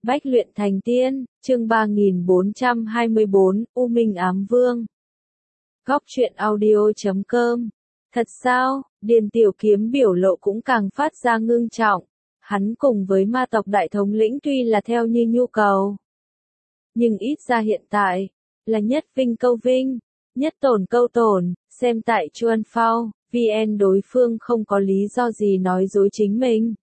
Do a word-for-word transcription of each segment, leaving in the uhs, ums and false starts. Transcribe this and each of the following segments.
Bách luyện thành tiên, chương ba nghìn bốn trăm hai mươi bốn, U Minh Ám Vương. Góc truyện audio chấm com. Thật sao, Điền Tiểu Kiếm biểu lộ cũng càng phát ra ngưng trọng. Hắn cùng với ma tộc đại thống lĩnh tuy là theo như nhu cầu. Nhưng ít ra hiện tại, là nhất vinh câu vinh, nhất tổn câu tổn, xem tại Chuan Phao, vê en đối phương không có lý do gì nói dối chính mình.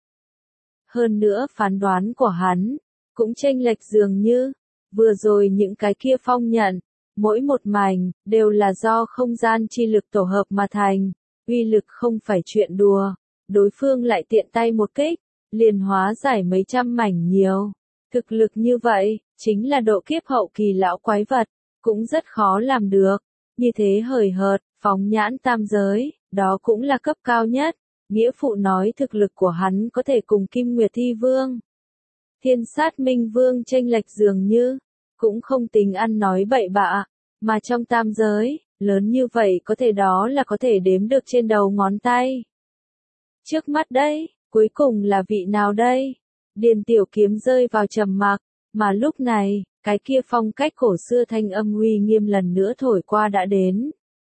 Hơn nữa phán đoán của hắn, cũng chênh lệch dường như, vừa rồi những cái kia phong nhận, mỗi một mảnh, đều là do không gian chi lực tổ hợp mà thành, uy lực không phải chuyện đùa, đối phương lại tiện tay một kích, liền hóa giải mấy trăm mảnh nhiều. Thực lực như vậy, chính là độ kiếp hậu kỳ lão quái vật, cũng rất khó làm được, như thế hời hợt, phóng nhãn tam giới, đó cũng là cấp cao nhất, nghĩa phụ nói thực lực của hắn có thể cùng Kim Nguyệt Thi Vương. Thiên Sát Minh Vương chênh lệch dường như, cũng không tính ăn nói bậy bạ, mà trong tam giới, lớn như vậy có thể đó là có thể đếm được trên đầu ngón tay. Trước mắt đây, cuối cùng là vị nào đây? Điền Tiểu Kiếm rơi vào trầm mặc, mà lúc này, cái kia phong cách cổ xưa thanh âm uy nghiêm lần nữa thổi qua đã đến.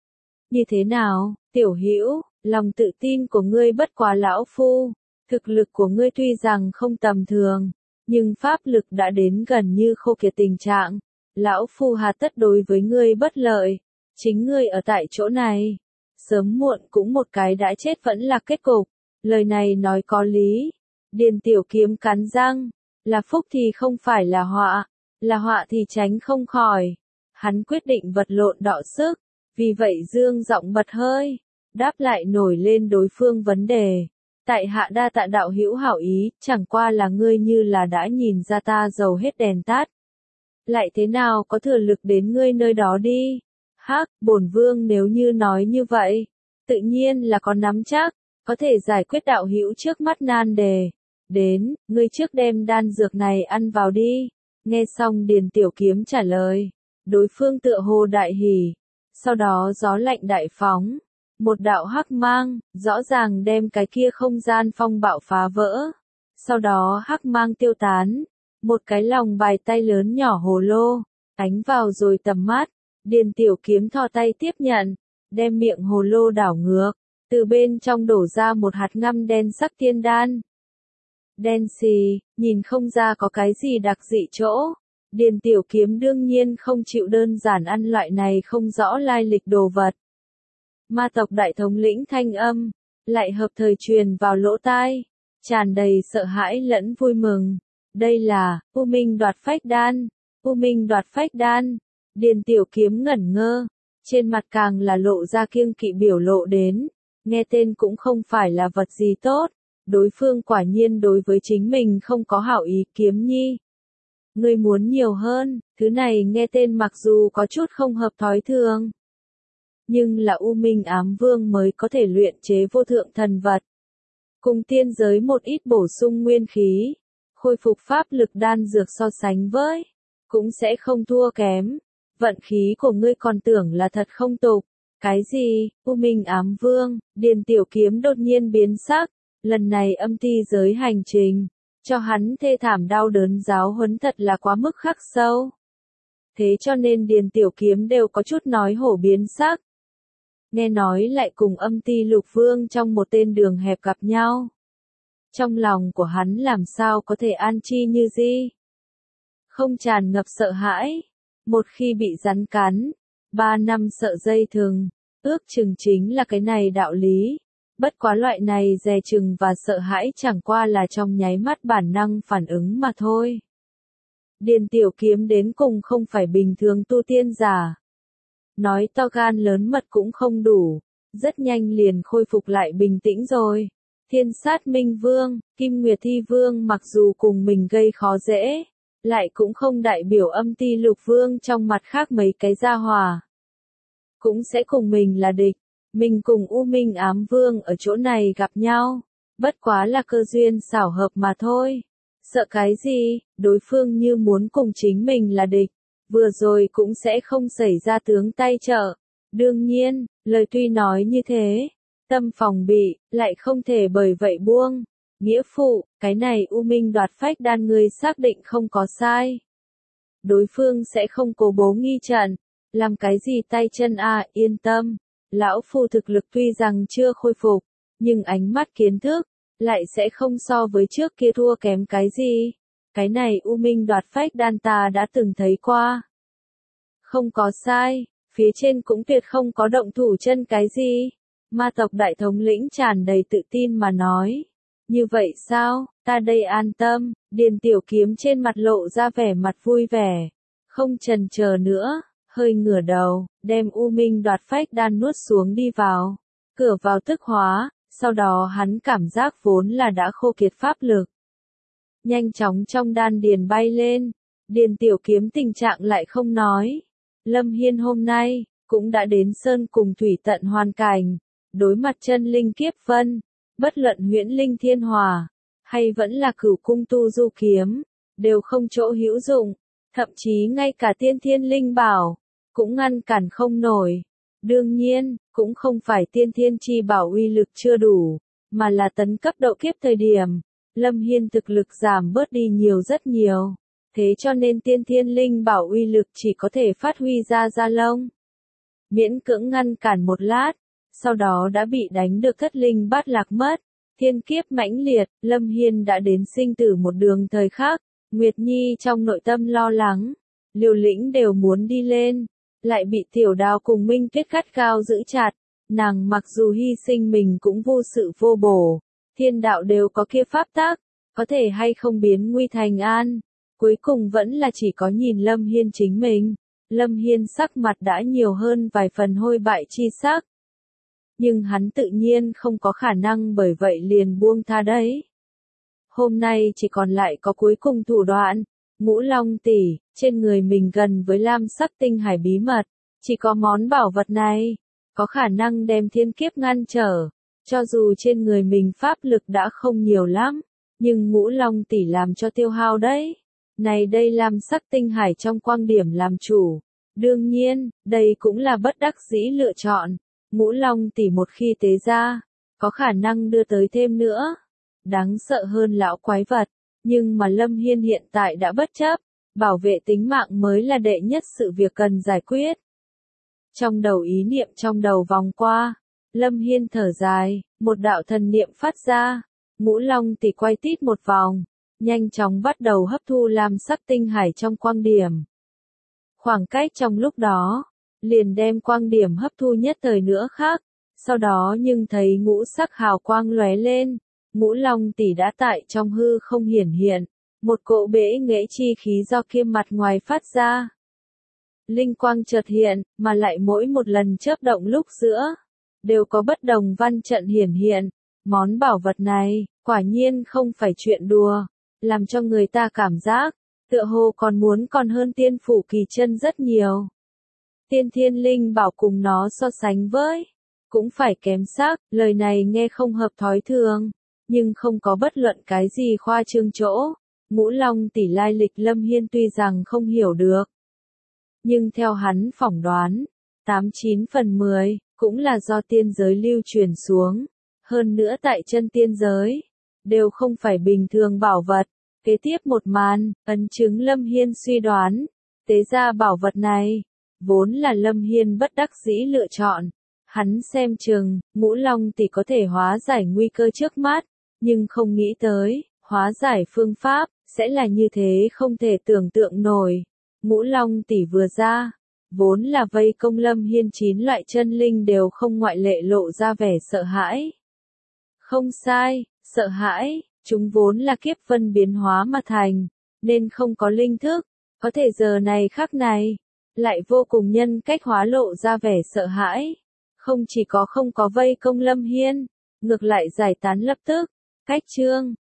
Như thế nào, Tiểu Hữu, lòng tự tin của ngươi bất quá lão phu, thực lực của ngươi tuy rằng không tầm thường, nhưng pháp lực đã đến gần như khô kiệt tình trạng, lão phu hà tất đối với ngươi bất lợi, chính ngươi ở tại chỗ này, sớm muộn cũng một cái đã chết vẫn là kết cục, lời này nói có lý, Điền Tiểu Kiếm cắn răng, là phúc thì không phải là họa, là họa thì tránh không khỏi, hắn quyết định vật lộn đọ sức, vì vậy dương giọng bật hơi, đáp lại nổi lên đối phương vấn đề. Tại hạ đa tạ đạo hữu hảo ý, chẳng qua là ngươi như là đã nhìn ra ta dầu hết đèn tắt. Lại thế nào có thừa lực đến ngươi nơi đó đi? Hắc, bổn vương nếu như nói như vậy, tự nhiên là có nắm chắc, có thể giải quyết đạo hữu trước mắt nan đề. Đến, ngươi trước đem đan dược này ăn vào đi. Nghe xong Điền Tiểu Kiếm trả lời, đối phương tựa hồ đại hỉ, sau đó gió lạnh đại phóng. Một đạo hắc mang, rõ ràng đem cái kia không gian phong bạo phá vỡ. Sau đó hắc mang tiêu tán. Một cái lòng bài tay lớn nhỏ hồ lô, ánh vào rồi tầm mắt. Điền Tiểu Kiếm thò tay tiếp nhận, đem miệng hồ lô đảo ngược. Từ bên trong đổ ra một hạt ngăm đen sắc tiên đan. Đen xì, nhìn không ra có cái gì đặc dị chỗ. Điền Tiểu Kiếm đương nhiên không chịu đơn giản ăn loại này không rõ lai lịch đồ vật. Ma tộc đại thống lĩnh thanh âm, lại hợp thời truyền vào lỗ tai, tràn đầy sợ hãi lẫn vui mừng. Đây là, U Minh đoạt phách đan, U Minh đoạt phách đan. Điền Tiểu Kiếm ngẩn ngơ, trên mặt càng là lộ ra kiêng kỵ biểu lộ đến, nghe tên cũng không phải là vật gì tốt, đối phương quả nhiên đối với chính mình không có hảo ý. Kiếm nhi. Ngươi muốn nhiều hơn, thứ này nghe tên mặc dù có chút không hợp thói thường. Nhưng là U Minh Ám Vương mới có thể luyện chế vô thượng thần vật. Cùng tiên giới một ít bổ sung nguyên khí, khôi phục pháp lực đan dược so sánh với, cũng sẽ không thua kém. Vận khí của ngươi còn tưởng là thật không tục. Cái gì, U Minh Ám Vương? Điền Tiểu Kiếm đột nhiên biến sắc, lần này âm ti giới hành trình, cho hắn thê thảm đau đớn giáo huấn thật là quá mức khắc sâu. Thế cho nên Điền Tiểu Kiếm đều có chút nói hổ biến sắc. Nghe nói lại cùng âm ti lục vương trong một tên đường hẹp gặp nhau. Trong lòng của hắn làm sao có thể an chi như gì? Không tràn ngập sợ hãi. Một khi bị rắn cắn, ba năm sợ dây thừng, ước chừng chính là cái này đạo lý. Bất quá loại này dè chừng và sợ hãi chẳng qua là trong nháy mắt bản năng phản ứng mà thôi. Điền Tiểu Kiếm đến cùng không phải bình thường tu tiên giả. Nói to gan lớn mật cũng không đủ, rất nhanh liền khôi phục lại bình tĩnh rồi. Thiên Sát Minh Vương, Kim Nguyệt Thi Vương mặc dù cùng mình gây khó dễ, lại cũng không đại biểu âm ti lục vương trong mặt khác mấy cái gia hòa. Cũng sẽ cùng mình là địch, mình cùng U Minh Ám Vương ở chỗ này gặp nhau, bất quá là cơ duyên xảo hợp mà thôi. Sợ cái gì, đối phương như muốn cùng chính mình là địch. Vừa rồi cũng sẽ không xảy ra tướng tay trợ. Đương nhiên, lời tuy nói như thế, tâm phòng bị, lại không thể bởi vậy buông. Nghĩa phụ, cái này U Minh đoạt phách đan ngươi xác định không có sai. Đối phương sẽ không cố bố nghi trận. Làm cái gì tay chân à, yên tâm. Lão phu thực lực tuy rằng chưa khôi phục, nhưng ánh mắt kiến thức, lại sẽ không so với trước kia thua kém cái gì. Cái này U Minh đoạt phách đan ta đã từng thấy qua. Không có sai, phía trên cũng tuyệt không có động thủ chân cái gì. Ma tộc đại thống lĩnh tràn đầy tự tin mà nói. Như vậy sao, ta đây an tâm, Điền Tiểu Kiếm trên mặt lộ ra vẻ mặt vui vẻ. Không chần chờ nữa, hơi ngửa đầu, đem U Minh đoạt phách đan nuốt xuống đi vào. Cửa vào tức hóa, sau đó hắn cảm giác vốn là đã khô kiệt pháp lực. Nhanh chóng trong đan điền bay lên, Điền Tiểu Kiếm tình trạng lại không nói. Lâm Hiên hôm nay, cũng đã đến sơn cùng thủy tận hoàn cảnh, đối mặt chân linh kiếp vân, bất luận huyễn linh thiên hòa, hay vẫn là cửu cung tu du kiếm, đều không chỗ hữu dụng, thậm chí ngay cả tiên thiên linh bảo, cũng ngăn cản không nổi. Đương nhiên, cũng không phải tiên thiên chi bảo uy lực chưa đủ, mà là tấn cấp độ kiếp thời điểm, Lâm Hiên thực lực giảm bớt đi nhiều rất nhiều. Thế cho nên tiên thiên linh bảo uy lực chỉ có thể phát huy ra da lông. Miễn cưỡng ngăn cản một lát, sau đó đã bị đánh được thất linh bát lạc mất. Thiên kiếp mãnh liệt, Lâm Hiên đã đến sinh tử một đường thời khắc. Nguyệt Nhi trong nội tâm lo lắng, liều lĩnh đều muốn đi lên, lại bị tiểu đào cùng Minh Tuyết gắt gao giữ chặt. Nàng mặc dù hy sinh mình cũng vô sự vô bổ, thiên đạo đều có kia pháp tắc, có thể hay không biến nguy thành an. Cuối cùng vẫn là chỉ có nhìn Lâm Hiên chính mình. Lâm Hiên sắc mặt đã nhiều hơn vài phần hôi bại chi sắc. Nhưng hắn tự nhiên không có khả năng bởi vậy liền buông tha đấy. Hôm nay chỉ còn lại có cuối cùng thủ đoạn. Ngũ Long tỷ, trên người mình gần với lam sắc tinh hải bí mật. Chỉ có món bảo vật này, có khả năng đem thiên kiếp ngăn trở. Cho dù trên người mình pháp lực đã không nhiều lắm, nhưng Ngũ Long tỷ làm cho tiêu hao đấy. Này đây lam sắc tinh hải trong quang điểm làm chủ. Đương nhiên, đây cũng là bất đắc dĩ lựa chọn. Ngũ Long tỷ một khi tế ra, có khả năng đưa tới thêm nữa. Đáng sợ hơn lão quái vật, nhưng mà Lâm Hiên hiện tại đã bất chấp, bảo vệ tính mạng mới là đệ nhất sự việc cần giải quyết. Trong đầu ý niệm trong đầu vòng qua, Lâm Hiên thở dài, một đạo thần niệm phát ra, Ngũ Long tỷ quay tít một vòng, nhanh chóng bắt đầu hấp thu lam sắc tinh hải trong quang điểm. Khoảng cách trong lúc đó, liền đem quang điểm hấp thu nhất thời nữa khác, sau đó nhưng thấy ngũ sắc hào quang lóe lên, Ngũ Long tỷ đã tại trong hư không hiển hiện, một cỗ bể nghệ chi khí do kia mặt ngoài phát ra. Linh quang chợt hiện, mà lại mỗi một lần chớp động lúc giữa, đều có bất đồng văn trận hiển hiện. Món bảo vật này, quả nhiên không phải chuyện đùa, làm cho người ta cảm giác, tựa hồ còn muốn còn hơn tiên phủ kỳ chân rất nhiều. Tiên thiên linh bảo cùng nó so sánh với, cũng phải kém sắc, lời này nghe không hợp thói thường, nhưng không có bất luận cái gì khoa trương chỗ. Ngũ Long tỷ lai lịch Lâm Hiên tuy rằng không hiểu được, nhưng theo hắn phỏng đoán, tám chín phần mười, cũng là do tiên giới lưu truyền xuống, hơn nữa tại chân tiên giới, đều không phải bình thường bảo vật. Kế tiếp một màn, ấn chứng Lâm Hiên suy đoán, tế ra bảo vật này, vốn là Lâm Hiên bất đắc dĩ lựa chọn. Hắn xem chừng, Ngũ Long tỷ có thể hóa giải nguy cơ trước mắt, nhưng không nghĩ tới, hóa giải phương pháp, sẽ là như thế không thể tưởng tượng nổi. Ngũ Long tỷ vừa ra, vốn là vây công Lâm Hiên chín loại chân linh đều không ngoại lệ lộ ra vẻ sợ hãi. Không sai, sợ hãi, chúng vốn là kiếp vân biến hóa mà thành, nên không có linh thức, có thể giờ này khắc này, lại vô cùng nhân cách hóa lộ ra vẻ sợ hãi. Không chỉ có không có vây công Lâm Hiên, ngược lại giải tán lập tức. Cách chương